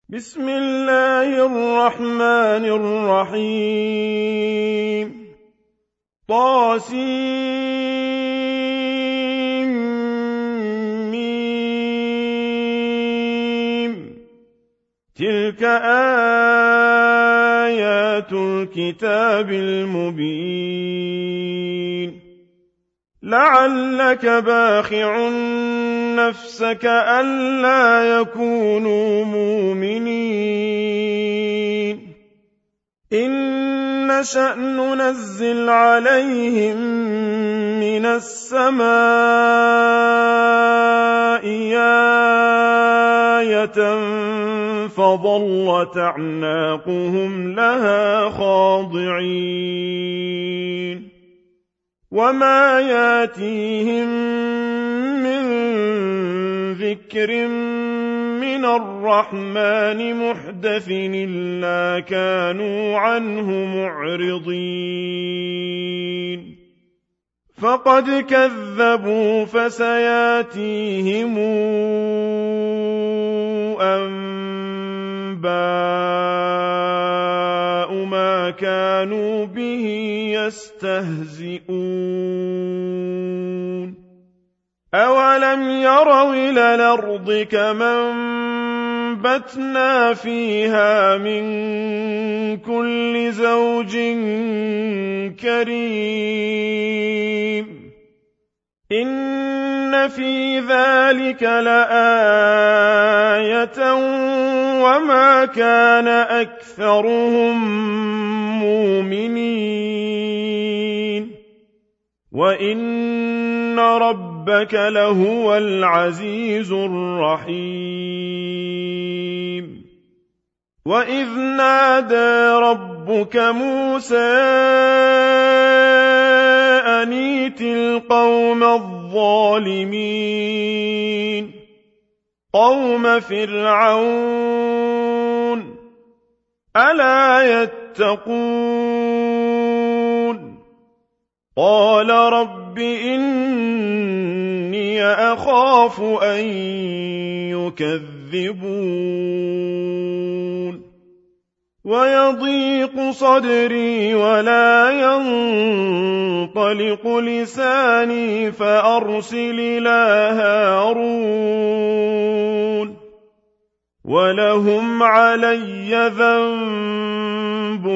بسم الله الرحمن الرحيم طاسيم تلك آيات الكتاب المبين لعلك باخع نفسك ألا يكونوا مؤمنين إن نشأ ننزل عليهم من السماء آية فظلت أعناقهم لها خاضعين وما ياتيهم من ذكر من الرحمن محدث إلا كانوا عنه معرضين فقد كذبوا فسياتيهم أنباء ما كانوا به يستهزئون أولم يروا إلى الأرض كما أنبتنا فيها من كل زوج كريم إن في ذلك لآية وما كان أكثرهم مؤمنين وإن ربك لهو العزيز الرحيم وإذ نادى ربك موسى أن ائت القوم الظالمين قوم فرعون ألا يتقون قال رب إني أخاف أن يكذبون ويضيق صدري ولا ينطلق لساني فأرسل إلى هارون ولهم علي ذنب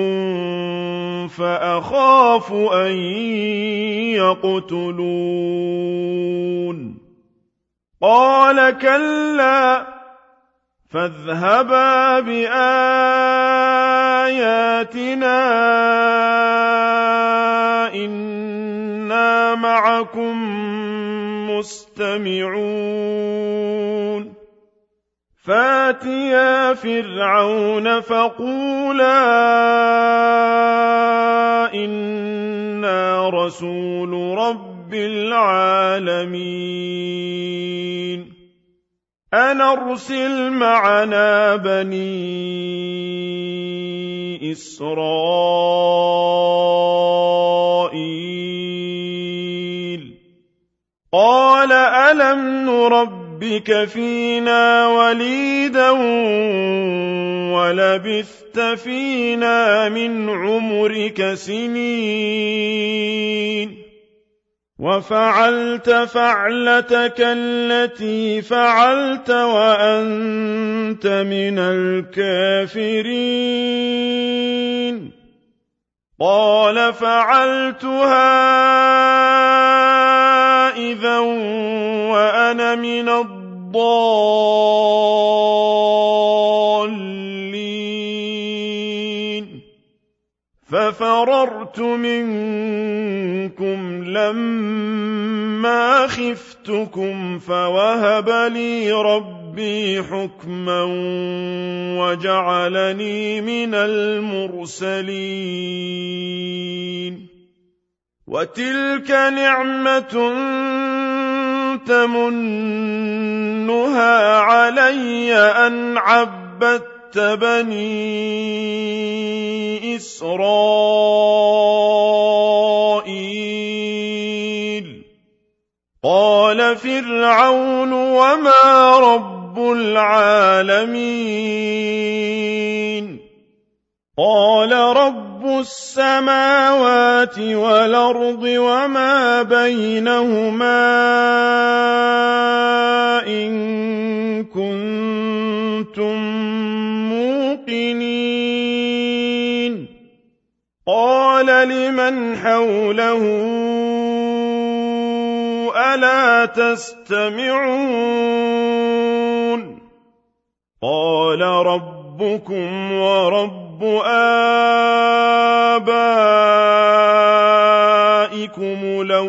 فأخاف أن يقتلون قال كلا فاذهبا بآياتنا إنا معكم مستمعون فاتيا فرعون فقولا إنا رسول رب العالمين أن أرسل معنا بني إسرائيل قال ألم نربك فينا وليدا ولبثت فينا من عمرك سنين وفعلت فعلتك التي فعلت وأنت من الكافرين قال فعلتها إذا وأنا من الضالين ففررت منكم لما خفتكم فوهب لي ربي حكما وجعلني من المرسلين وتلك نعمة تمنها علي أن عبدت بني إسرائيل قال فرعون وما رب العالمين قال رب السماوات والأرض وما بينهما إن كنتم موقنين قال لمن حوله ألا تستمعون قال ربكم ورب آبائكم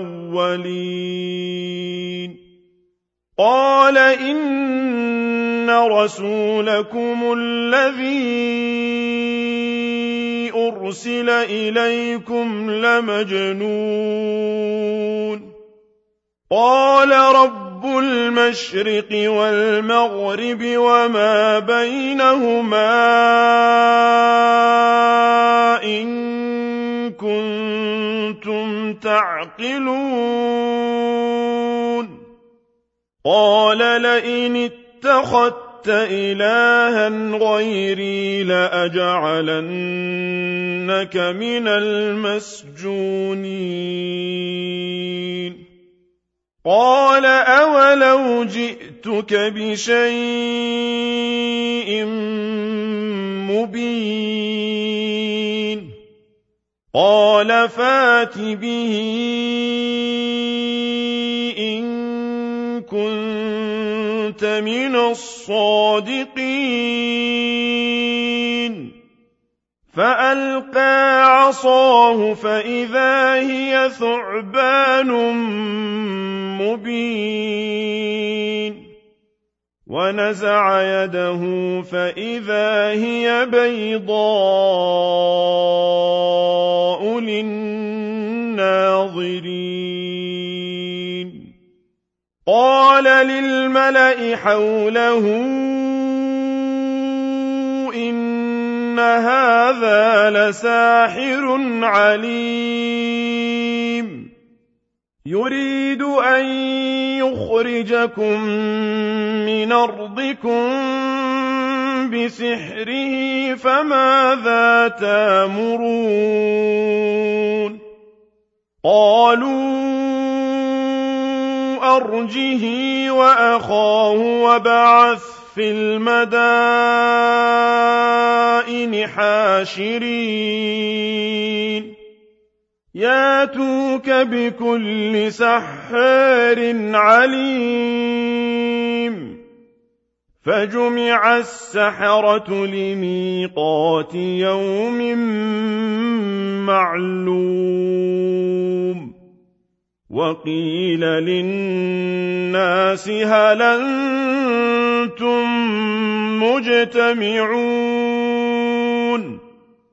الأولين قال إن رسولكم الذي أرسل إليكم لمجنون قال رب المشرق والمغرب وما بينهما إن كنتم تعقلون قال لئن اتخذت إلها غيري لأجعلنك من المسجونين قال أولو جئتك بشيء مبين قال فات به إن كنت من الصادقين فألقى عصاه فإذا هي ثعبان مبين ونزع يده فإذا هي بيضاء للناظرين قال للملأ حوله إن هذا لساحر عليم يريد أن يخرجكم من أرضكم بسحره فماذا تأمرون قالوا أرجه وأخاه وابعث في المدائن حاشرين ياتوك بكل سحار عليم فجمع السحرة لميقات يوم معلوم وقيل للناس هل أنتم مجتمعون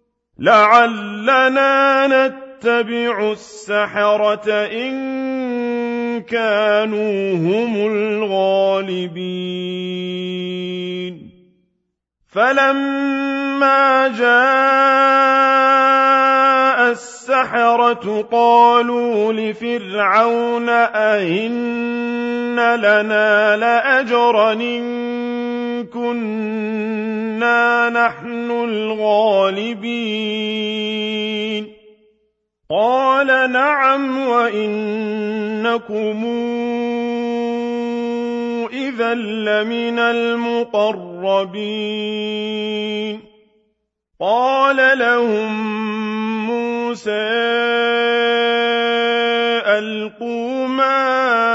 لعلنا نتبع السحرة إن كانوا هم الغالبين فلما جاء السحرة قالوا لفرعون أئن لنا لأجرا إن كنا نحن الغالبين قال نعم وإنكم إذا لمن المقربين قال لهم موسى ألقوا ما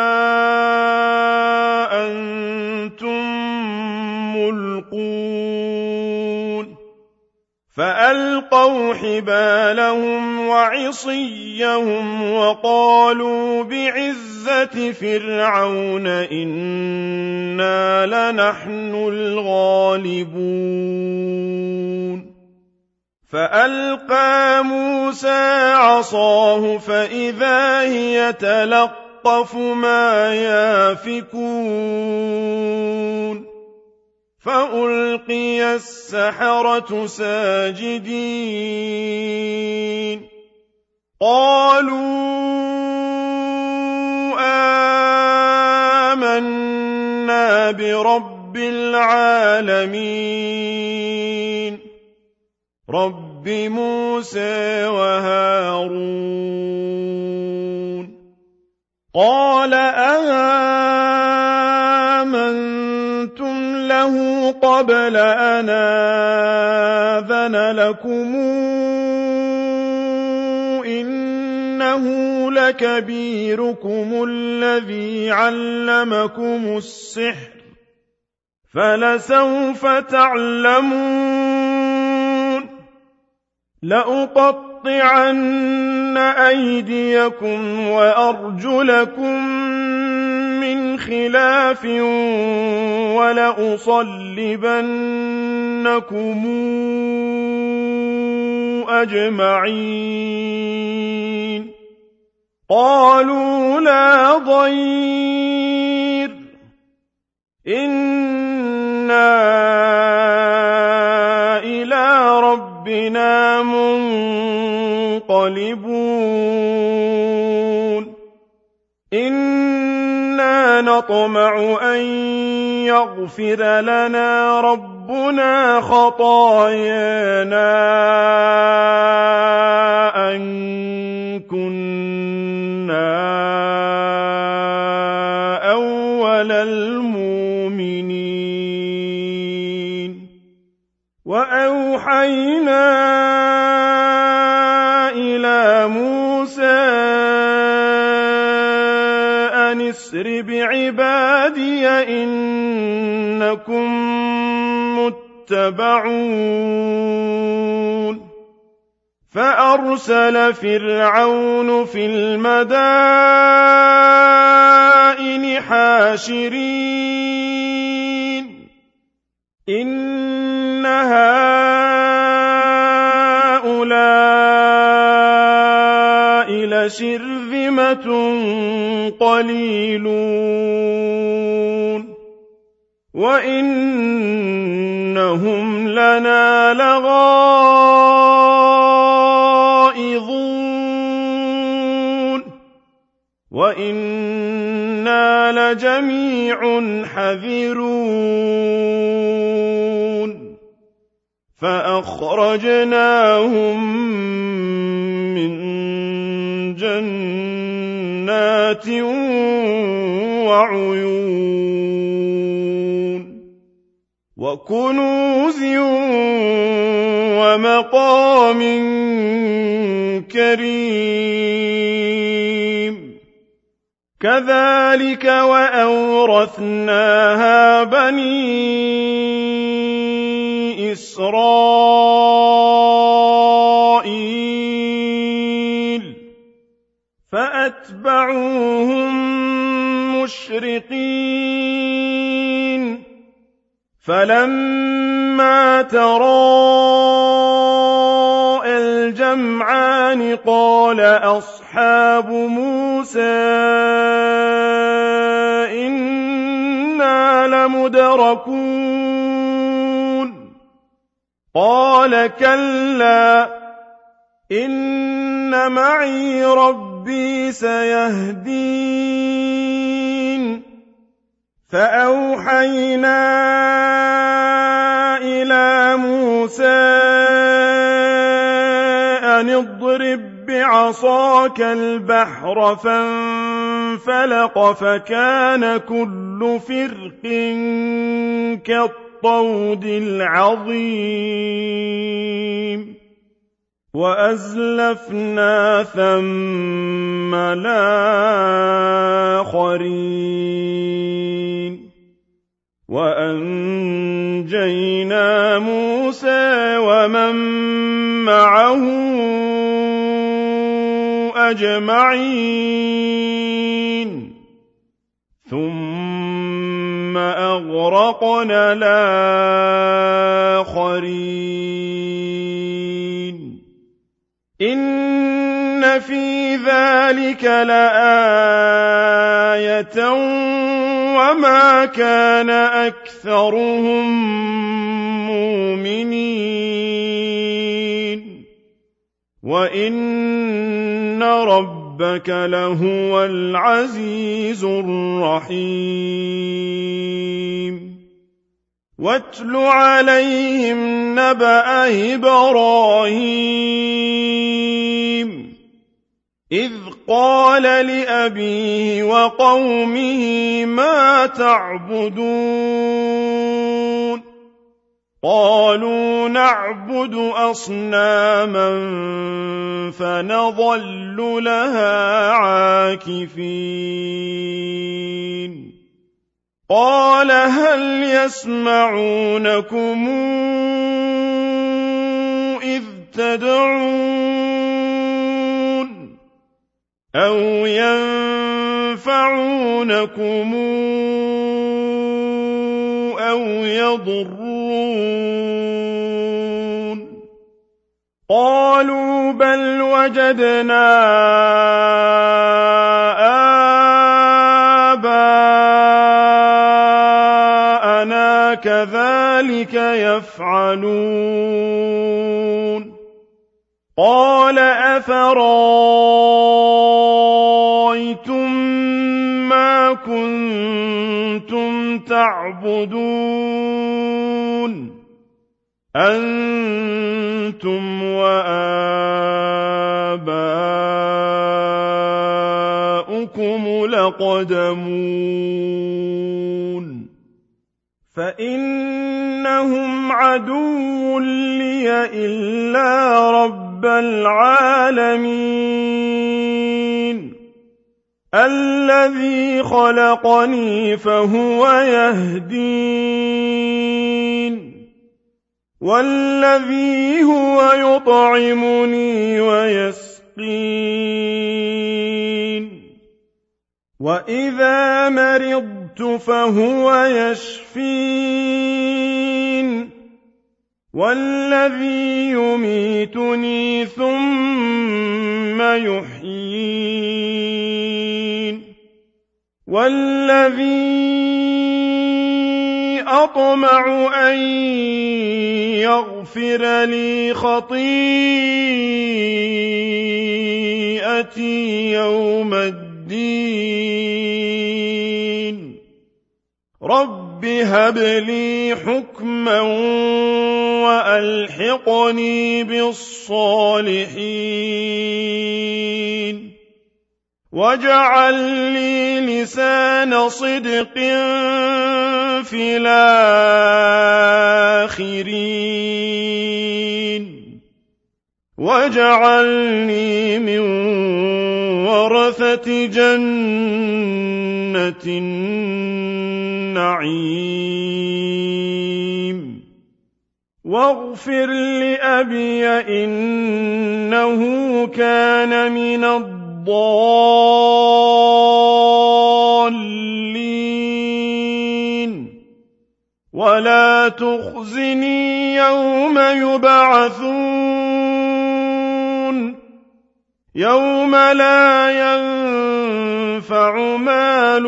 أنتم ملقون فألقوا حبالهم وعصيهم وقالوا بعزة فرعون إنا لنحن الغالبون فألقى موسى عصاه فإذا هي تلقف ما يافكون فألقي السحرة ساجدين قالوا آمنا برب رب العالمين رب موسى وهارون قال آمنتم له قبل أن آذن لكم إنه لكبيركم الذي علمكم السحر فلسوف تعلمون لأقطعن أيديكم وأرجلكم من خلاف ولأصلبنكم أجمعين قالوا لا ضير إنا إلى ربنا منقلبون إنا نطمع أن يغفر لنا ربنا خطايانا أن كنا أول المؤمنين وأوحينا إلى موسى أن اسر بعبادي إنكم متبعون فأرسل فرعون في المدائن حاشرين إن هؤلاء لشرذمة قليلون وإنهم لنا لغائظون وإنا لجميع حذرون فأخرجناهم من جنات وعيون وكنوز ومقام كريم كذلك وأورثناها بني إسرائيل فأتبعوهم مشرقين فلما تراءى الجمعان قال أصحاب موسى إنا لمدركون قال كلا إن معي ربي سيهدين فأوحينا إلى موسى أن اضرب بعصاك البحر فانفلق فكان كل فرق كالطود العظيم وأزلفنا ثم الآخرين وأنجينا موسى ومن معه أجمعين ثم أغرقنا الآخرين إن في ذلك لآية وما كان أكثرهم مؤمنين وإن ربك لهو العزيز الرحيم واتل عليهم نبأ إبراهيم إذ قال لأبيه وقومه ما تعبدون قالوا نعبد أصناما فنظل لها عاكفين قال هل يسمعونكم إذ تدعون أو ينفعونكم أو يضرون قالوا بل وجدنا آباءنا كذلك يفعلون قال أفرأيتم ما كنتم تعبدون أنتم وآباؤكم الأقدمون فإنهم عدو لي إلا رب العالمين الذي خلقني فهو يهدين والذي هو يطعمني ويسقين وإذا مرضت فهو يشفين والذي يميتني ثم يحيين والذي أطمع أن يغفر لي خطيئتي يوم الدين رب هب لي حكما وألحقني بالصالحين واجعل لي لسان صدق في الآخرين واجعلني من ورثة جنة النعيم واغفر لأبي إنه كان من الضالين ولا تخزني يوم يبعثون يوم لا ينفع مال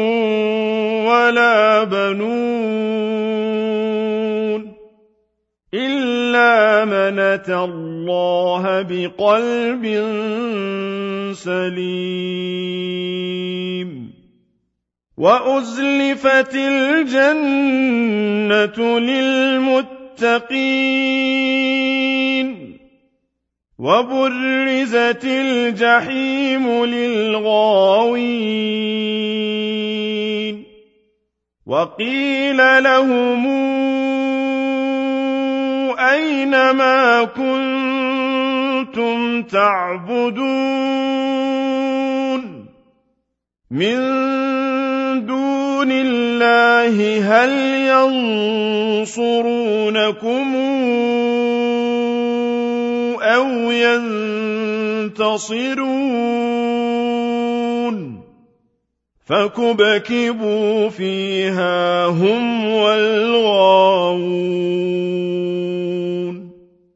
ولا بنون إلا من أتى الله بقلب سليم وأزلفت الجنة للمتقين وبرزت الجحيم للغاوين وقيل لهم أين ما كنتم تعبدون من دون الله هل ينصرونكم أو ينتصرون فكبكبوا فيها هم والغاوون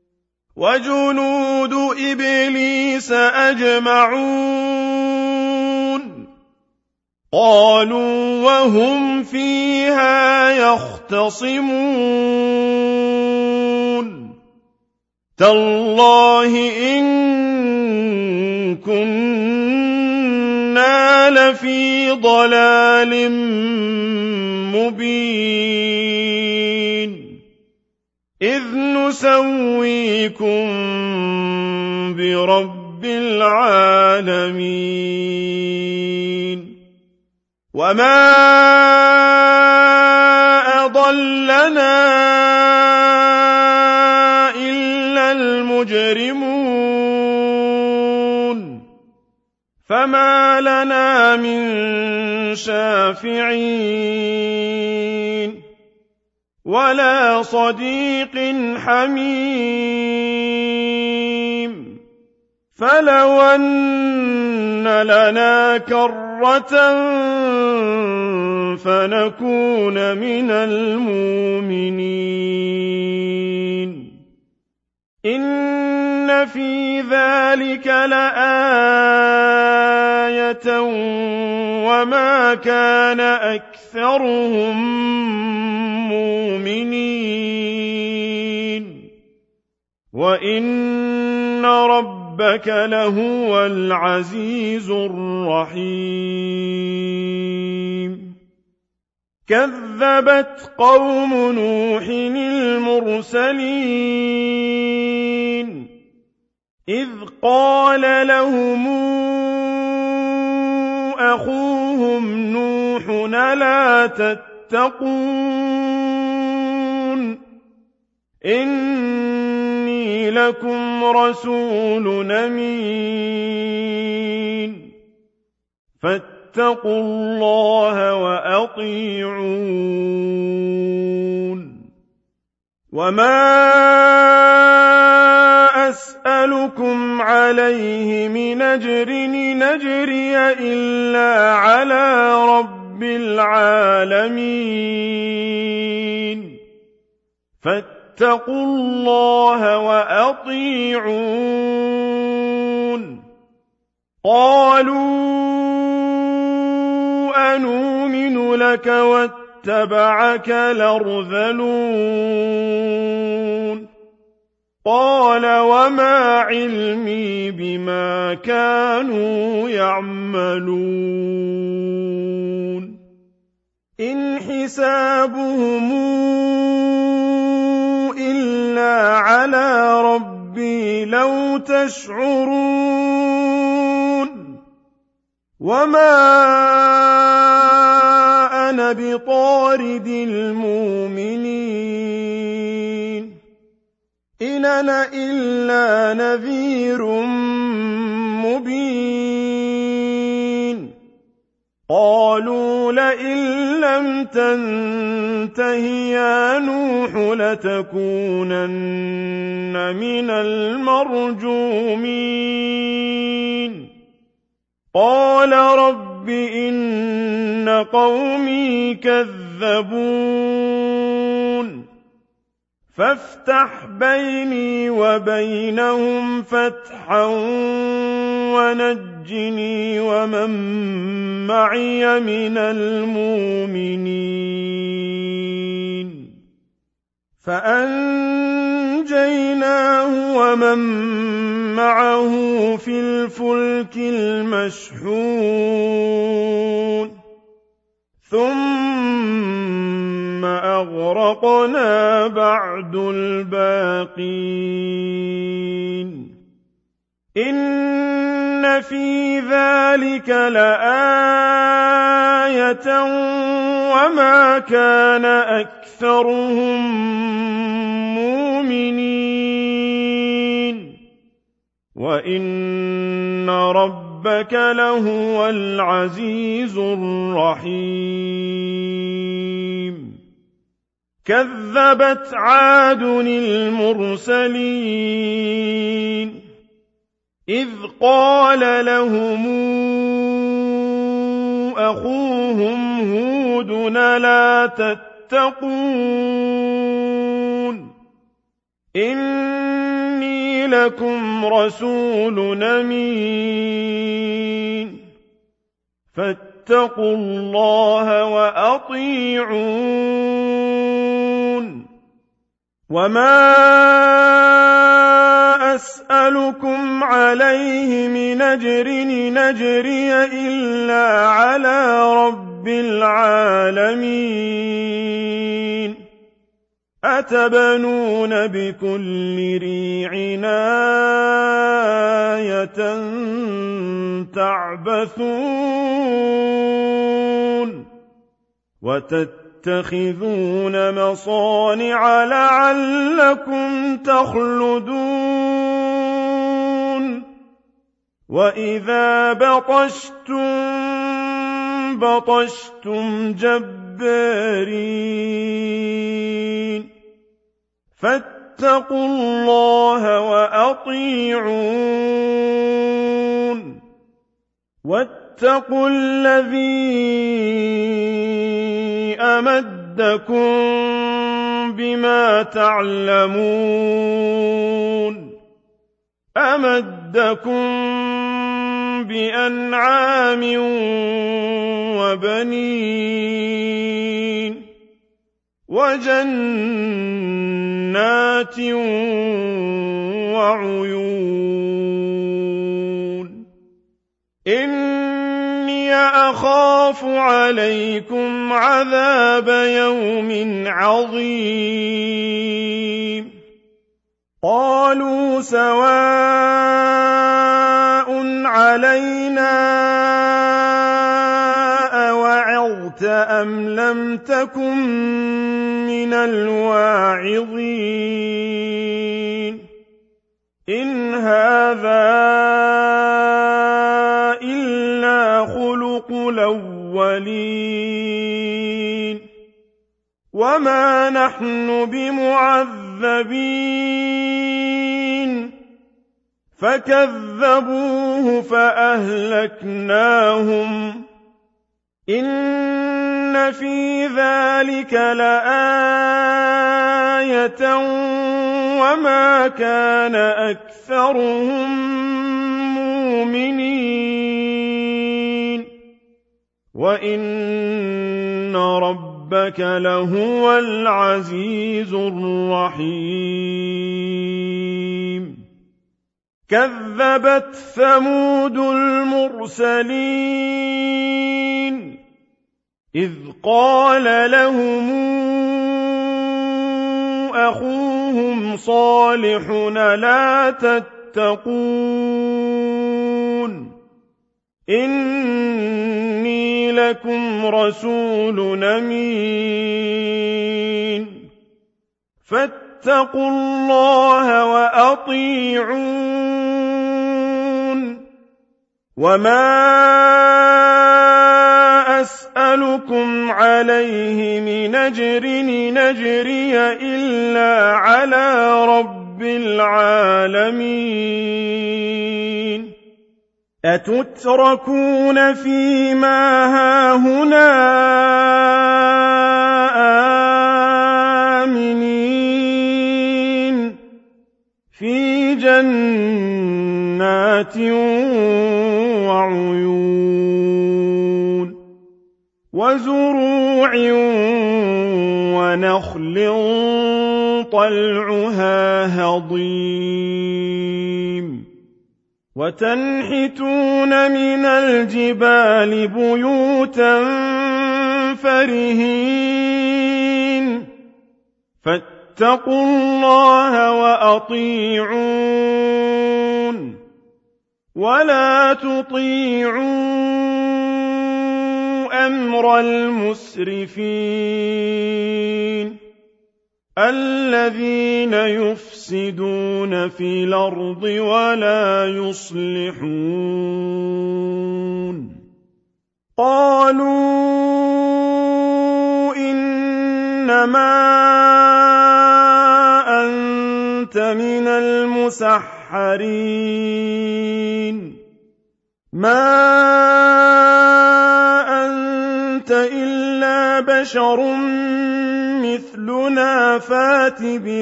وجنود إبليس أجمعون قالوا وهم فيها يختصمون تالله إن كنا لفي ضلال مبين إذ نسويكم برب العالمين وما أضلنا إلا المجرمون فما لنا من شافعين ولا صديق حميم فلو أن لنا كرة فنكون من المؤمنين إن في ذلك لآية وما كان أكثرهم مؤمنين وإن ربك لهو العزيز الرحيم كذبت قوم نوح المرسلين إذ قال لهم أخوهم نوح ألا تتقون إني لكم رسول أمين فاتقوا الله وأطيعون وما أسألكم عليه من أجر نجري إلا على رب العالمين فاتقوا الله وأطيعون قالوا أنؤمن لك واتبعك الأرذلون قال وما علمي بما كانوا يعملون إن حسابهم إلا على ربي لو تشعرون وما أنا بطارد المؤمنين إن أنا إلا نذير مبين قالوا لئن لم تنته يا نوح لتكونن من المرجومين قال رب إن قومي كذبون فافتح بيني وبينهم فتحا ونجني ومن معي من المؤمنين فأنجيناه ومن معه في الفلك المشحون ثم أغرقنا بعد الباقين إن في ذلك لآية وما كان أكثرهم مؤمنين وإن ربك لهو العزيز الرحيم كذبت عاد المرسلين إذ قال لهم أخوهم هود لا تتقون إني لكم رسول أمين فاتقوا الله وأطيعون وما أسألكم عليه من أجر نجري إلا على رب العالمين أتبنون بكل ريع آية تعبثون وتتخذون مصانع لعلكم تخلدون وإذا بطشتم جبارين فاتقوا الله وأطيعون واتقوا الذي أمدكم بما تعلمون أمدكم بأنعام وبنين وجنات وعيون إني أخاف عليكم عذاب يوم عظيم قالوا سواء علينا أوعظت أم لم تكن من الواعظين إن هذا إلا خلق الأولين وما نحن بمعذبين فكذبوه فأهلكناهم إن في ذلك لآية وما كان أكثرهم مؤمنين وإن ربك لهو العزيز الرحيم كذبت ثمود المرسلين إذ قال لهم أخوهم صالح لا تتقون إني لكم رسول أمين فاتقوا الله وأطيعون وما أسألكم عليه من أجر نجري إلا على رب العالمين أتتركون فيما هاهنا آمنين في جنات وعيون وزروع ونخل طلعها هضيم وتنحتون من الجبال بيوتا فرهين فاتقوا الله وأطيعون ولا تطيعوا أمر المسرفين الذين يفسدون في الأرض ولا يصلحون قالوا إنما أنت من المسحرين ما أنت إلا بشر مثلنا فات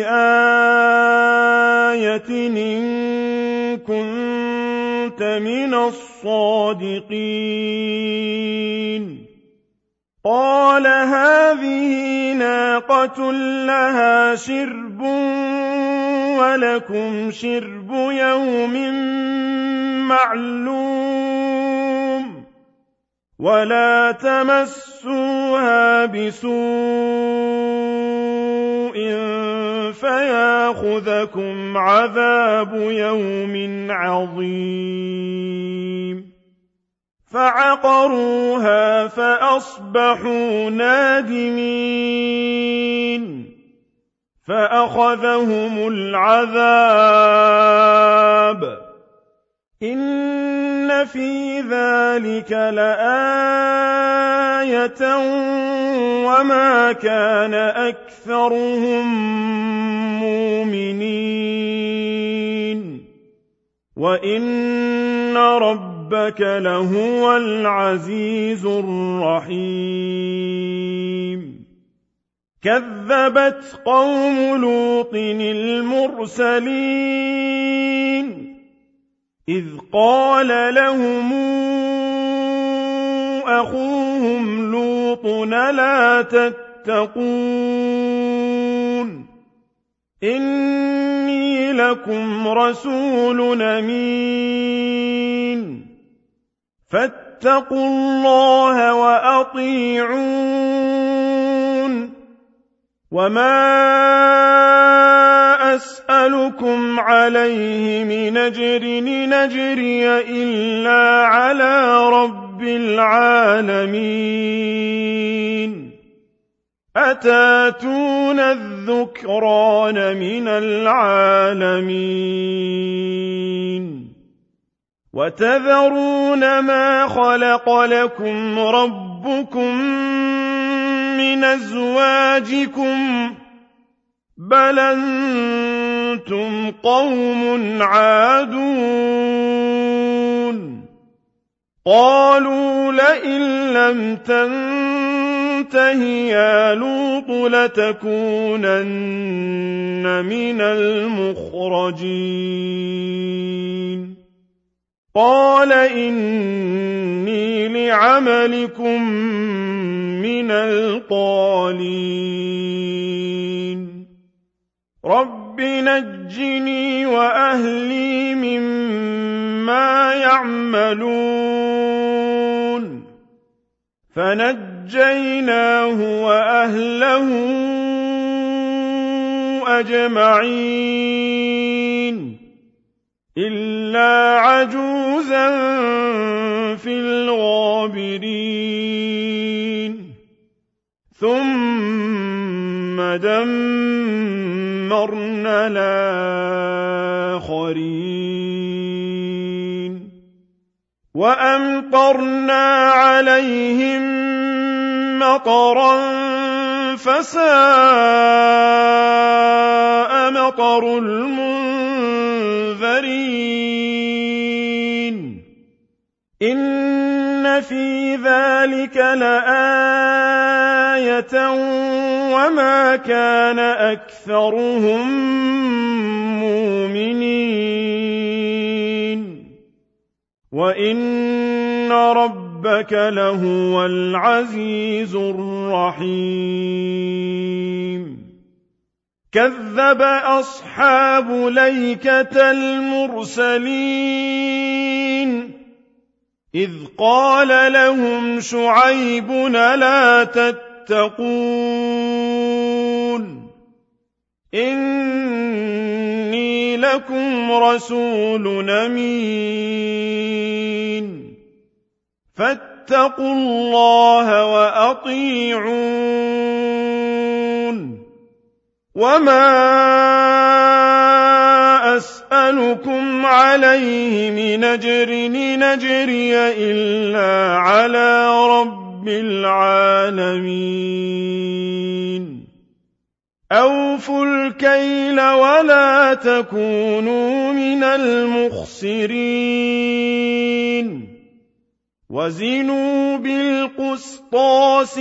بآية إن كنت من الصادقين قال هذه ناقة لها شرب ولكم شرب يوم معلوم ولا تمسوها بسوء فياخذكم عذاب يوم عظيم فعقروها فأصبحوا نادمين فأخذهم العذاب إن في ذلك لآية وما كان أكثرهم مؤمنين وإن ربك لهو العزيز الرحيم كذبت قوم لوط المرسلين إذ قال لهم أخوهم لوط لا تتقون إني لكم رسول أمين فاتقوا الله وأطيعون وما أسألكم عليه من أجر إن أجري إلا على رب العالمين أتاتون الذكران من العالمين وتذرون ما خلق لكم ربكم من أزواجكم بل أنتم قوم عادون قالوا لئن لم تنته يا لوط لتكونن من المخرجين قال إني لعملكم من القالين رب نجني وأهلي مما يعملون فنجيناه وأهله أجمعين إلا عجوزا في الغابرين ثم دمرنا الآخرين وأمطرنا عليهم مطرا فساء مطر المنذرين إن في ذلك لآية وما كان أكثرهم مؤمنين وإن ربك لهو العزيز الرحيم كذب أصحاب الأيكة المرسلين إذ قال لهم شعيب لا تتقون إني لكم رسول أمين فاتقوا الله وأطيعون وما أسألكم عليه من أجر إن أجري إلا على رب العالمين أوفوا الكيل ولا تكونوا من المخسرين وزنوا بالقسطاس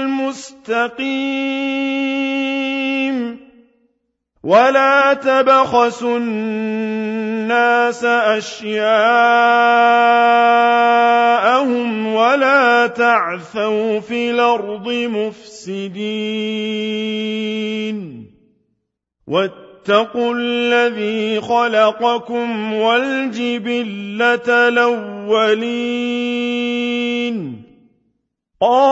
المستقيم ولا تبخسوا الناس أشياءهم ولا تعثوا في الأرض مفسدين واتقوا الذي خلقكم والجبلة الأولين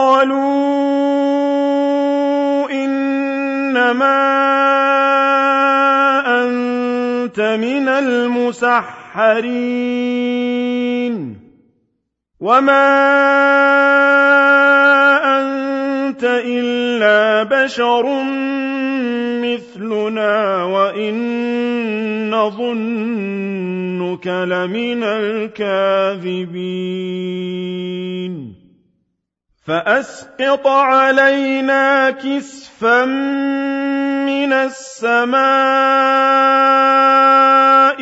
قالوا إنما كنت من المسحرين وما أنت إلا بشر مثلنا وإن نظنك لمن الكاذبين فأسقط علينا كسفا من السماء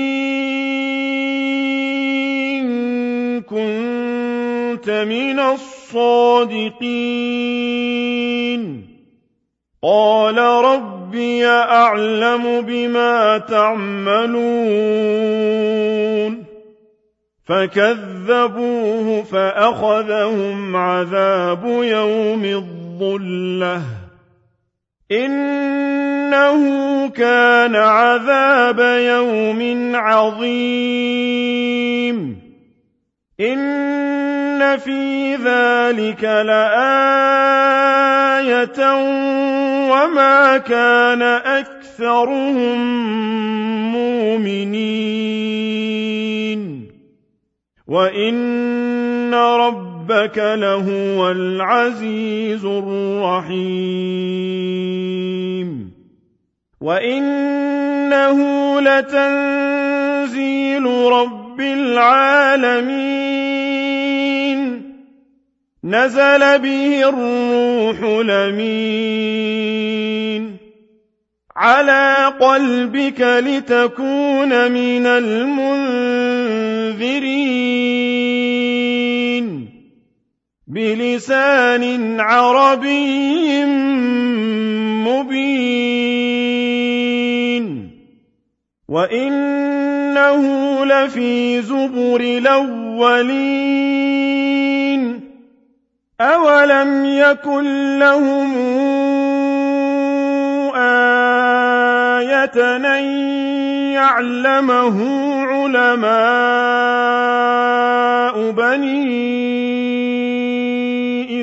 إن كنت من الصادقين قال ربي أعلم بما تعملون فكذبوه فأخذهم عذاب يوم الظلة إنه كان عذاب يوم عظيم إن في ذلك لآية وما كان أكثرهم مؤمنين وإن ربك لهو العزيز الرحيم وإنه لتنزيل رب العالمين نزل به الروح الأمين على قلبك لتكون من المنذرين بلسان عربي مبين وإنه لفي زبر الأولين أولم يكن لهم آية أن يعلمه علماء بني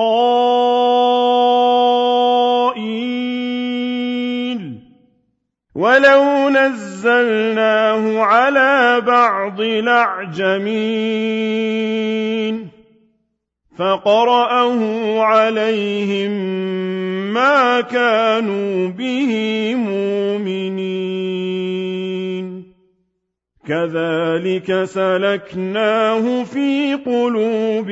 إسرائيل ولو نزلناه على بعض الأعجمين فقرأه عليهم ما كانوا به مؤمنين كذلك سلكناه في قلوب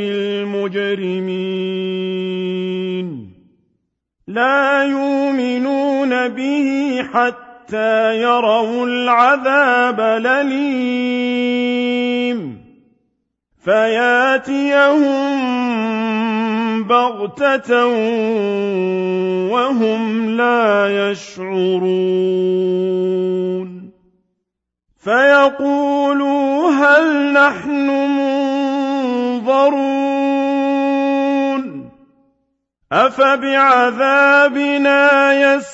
المجرمين لا يؤمنون به حتى يروا العذاب الأليم فياتيهم بغتة وهم لا يشعرون فيقولوا هل نحن منظرون أفبعذابنا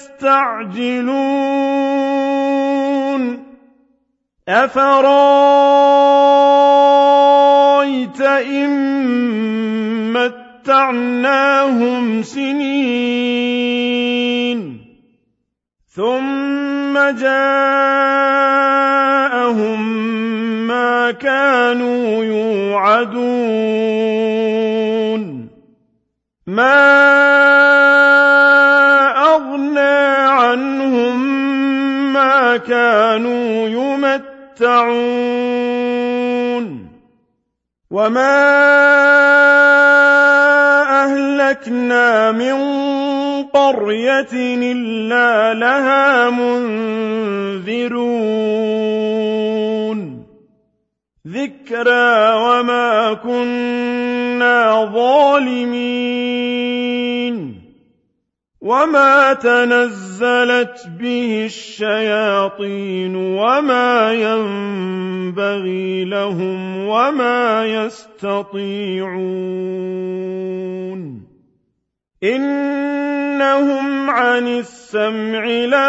يستعجلون أفرأيت إن متعناهم سنين ثم جاءهم ما كانوا يوعدون ما أغنى عنهم ما كانوا يمتعون وما أهلكنا من قرية إلا لها منذرون ذكرى وما كنا ظالمين وما تنزلت به الشياطين وما ينبغي لهم وما يستطيعون إنهم عن السمع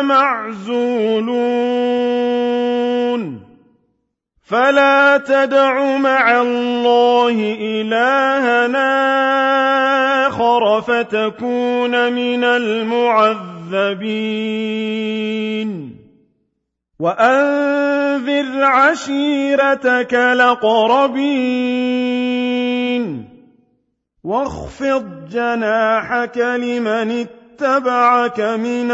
لمعزولون فلا تدع مع الله إلهنا آخر فتكون من المعذبين وأنذر عشيرتك الأقربين واخفض جناحك لمن اتبعك من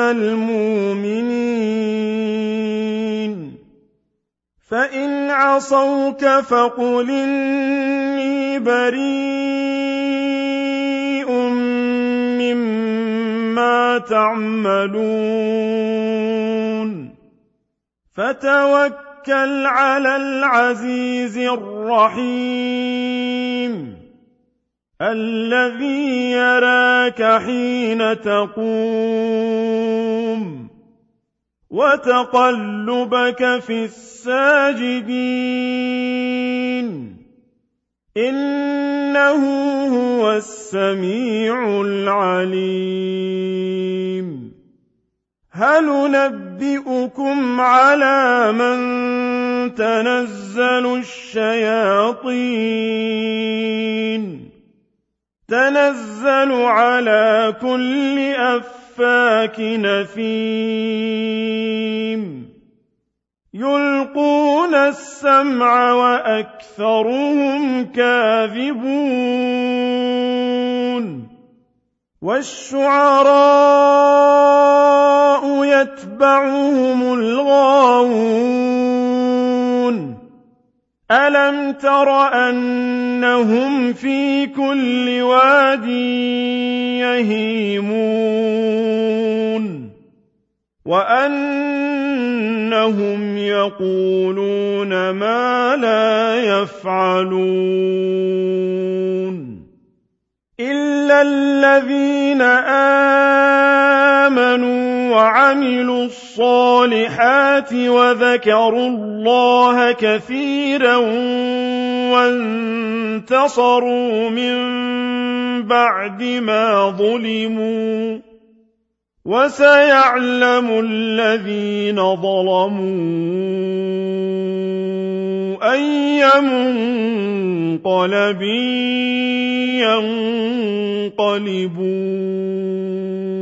المؤمنين فإن عصوك فقل إني بريء مما تعملون فتوكل على العزيز الرحيم الذي يراك حين تقوم وتقلبك في الساجدين إنه هو السميع العليم هل ننبئكم على من تنزل الشياطين تنزل على كل أفاك نثيم يلقون السمع وأكثرهم كاذبون والشعراء يتبعهم الغاوون ألم تر أنهم في كل واد يهيمون وأنهم يقولون ما لا يفعلون إلا الذين آمنوا وعملوا الصالحات وذكروا الله كثيرا وانتصروا من بعد ما ظلموا وسيعلم الذين ظلموا أي منقلب ينقلبون